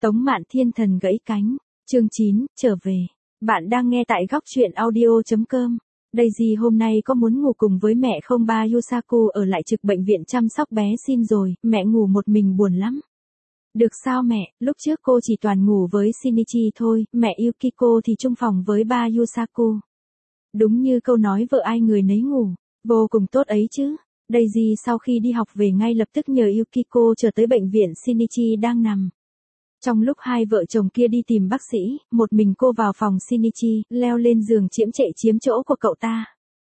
Tống Mạn Thiên Thần gãy cánh, chương 9, trở về. Bạn đang nghe tại góc truyện audio.com. Daisy hôm nay có muốn ngủ cùng với mẹ không? Ba Yusaku ở lại trực bệnh viện chăm sóc bé xin rồi, mẹ ngủ một mình buồn lắm. Được sao mẹ, lúc trước cô chỉ toàn ngủ với Shinichi thôi, mẹ Yukiko thì chung phòng với ba Yusaku. Đúng như câu nói vợ ai người nấy ngủ, vô cùng tốt ấy chứ. Daisy sau khi đi học về ngay lập tức nhờ Yukiko trở tới bệnh viện Shinichi đang nằm. Trong lúc hai vợ chồng kia đi tìm bác sĩ, một mình cô vào phòng Shinichi, leo lên giường chiếm chỗ của cậu ta.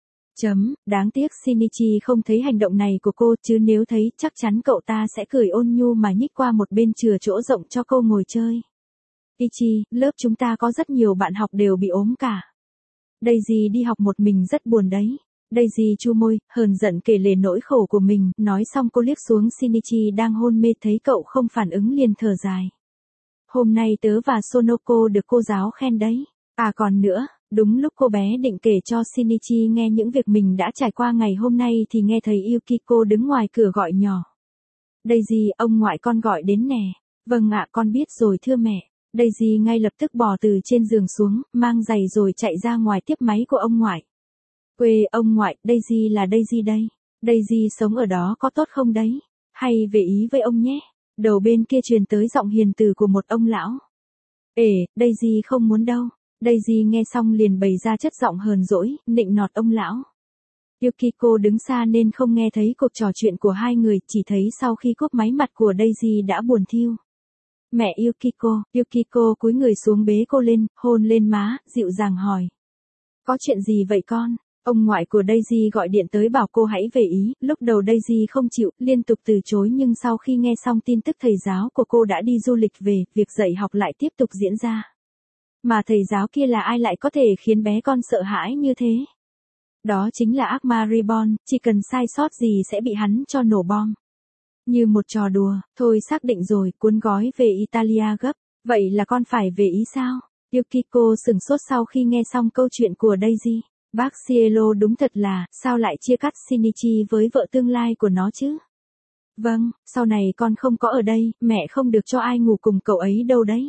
Đáng tiếc Shinichi không thấy hành động này của cô, chứ nếu thấy chắc chắn cậu ta sẽ cười ôn nhu mà nhích qua một bên chừa chỗ rộng cho cô ngồi chơi. Ichi, lớp chúng ta có rất nhiều bạn học đều bị ốm cả. Daisy đi học một mình rất buồn đấy. Daisy chu môi, hờn giận kể lể nỗi khổ của mình, nói xong cô liếc xuống Shinichi đang hôn mê, thấy cậu không phản ứng liền thở dài. Hôm nay tớ và Sonoko được cô giáo khen đấy. À còn nữa, đúng lúc cô bé định kể cho Shinichi nghe những việc mình đã trải qua ngày hôm nay thì nghe thấy Yukiko đứng ngoài cửa gọi nhỏ. Daisy, ông ngoại con gọi đến nè. Vâng ạ, con biết rồi thưa mẹ. Daisy ngay lập tức bò từ trên giường xuống, mang giày rồi chạy ra ngoài tiếp máy của ông ngoại. Quê ông ngoại, Daisy là Daisy đây. Daisy sống ở đó có tốt không đấy? Hay về ý với ông nhé. Đầu bên kia truyền tới giọng hiền từ của một ông lão. Daisy không muốn đâu. Daisy nghe xong liền bày ra chất giọng hờn dỗi, nịnh nọt ông lão. Yukiko đứng xa nên không nghe thấy cuộc trò chuyện của hai người, chỉ thấy sau khi cúp máy mặt của Daisy đã buồn thiu. Mẹ Yukiko cúi người xuống bế cô lên, hôn lên má, dịu dàng hỏi. Có chuyện gì vậy con? Ông ngoại của Daisy gọi điện tới bảo cô hãy về ý, lúc đầu Daisy không chịu, liên tục từ chối, nhưng sau khi nghe xong tin tức thầy giáo của cô đã đi du lịch về, việc dạy học lại tiếp tục diễn ra. Mà thầy giáo kia là ai lại có thể khiến bé con sợ hãi như thế? Đó chính là ác ma Reborn, chỉ cần sai sót gì sẽ bị hắn cho nổ bom. Như một trò đùa, thôi xác định rồi, cuốn gói về Italia gấp, vậy là con phải về ý sao? Yukiko sửng sốt sau khi nghe xong câu chuyện của Daisy. Bác Cielo đúng thật là, sao lại chia cắt Shinichi với vợ tương lai của nó chứ? Vâng, sau này con không có ở đây, mẹ không được cho ai ngủ cùng cậu ấy đâu đấy.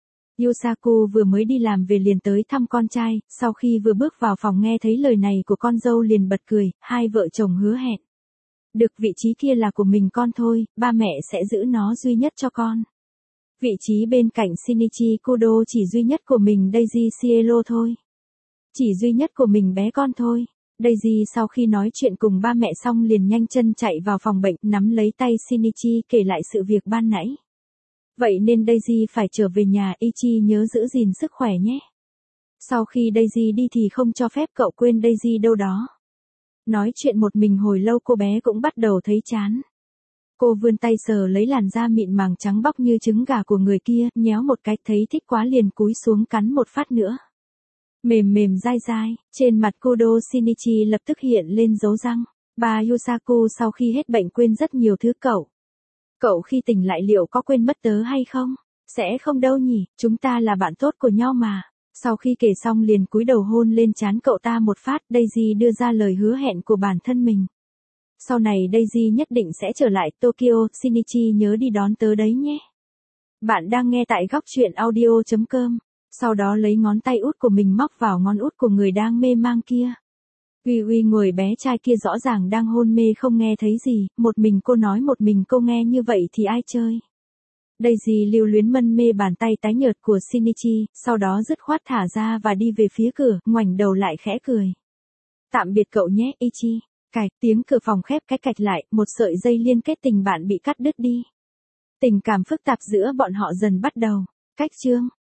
Yusaku vừa mới đi làm về liền tới thăm con trai, sau khi vừa bước vào phòng nghe thấy lời này của con dâu liền bật cười, hai vợ chồng hứa hẹn. Được, vị trí kia là của mình con thôi, ba mẹ sẽ giữ nó duy nhất cho con. Vị trí bên cạnh Shinichi Kudo chỉ duy nhất của mình Daisy Cielo thôi. Chỉ duy nhất của mình bé con thôi. Daisy sau khi nói chuyện cùng ba mẹ xong liền nhanh chân chạy vào phòng bệnh, nắm lấy tay Shinichi kể lại sự việc ban nãy. Vậy nên Daisy phải trở về nhà, Ichi nhớ giữ gìn sức khỏe nhé. Sau khi Daisy đi thì không cho phép cậu quên Daisy đâu đó. Nói chuyện một mình hồi lâu cô bé cũng bắt đầu thấy chán. Cô vươn tay sờ lấy làn da mịn màng trắng bóc như trứng gà của người kia, nhéo một cái, thấy thích quá liền cúi xuống cắn một phát nữa. Mềm mềm dai dai, trên mặt Kudo Shinichi lập tức hiện lên dấu răng. Bà Yusaku sau khi hết bệnh quên rất nhiều thứ cậu. Cậu khi tỉnh lại liệu có quên mất tớ hay không? Sẽ không đâu nhỉ, chúng ta là bạn tốt của nhau mà. Sau khi kể xong liền cúi đầu hôn lên trán cậu ta một phát, Daisy đưa ra lời hứa hẹn của bản thân mình. Sau này Daisy nhất định sẽ trở lại Tokyo, Shinichi nhớ đi đón tớ đấy nhé. Bạn đang nghe tại góc truyện audio.com. Sau đó lấy ngón tay út của mình móc vào ngón út của người đang mê mang kia. Uy người bé trai kia rõ ràng đang hôn mê không nghe thấy gì, một mình cô nói một mình cô nghe như vậy thì ai chơi. Daisy lưu luyến mân mê bàn tay tái nhợt của Shinichi, sau đó dứt khoát thả ra và đi về phía cửa, ngoảnh đầu lại khẽ cười. Tạm biệt cậu nhé, Ichi. Cạch, tiếng cửa phòng khép cái cạch lại, một sợi dây liên kết tình bạn bị cắt đứt đi. Tình cảm phức tạp giữa bọn họ dần bắt đầu. Cách chương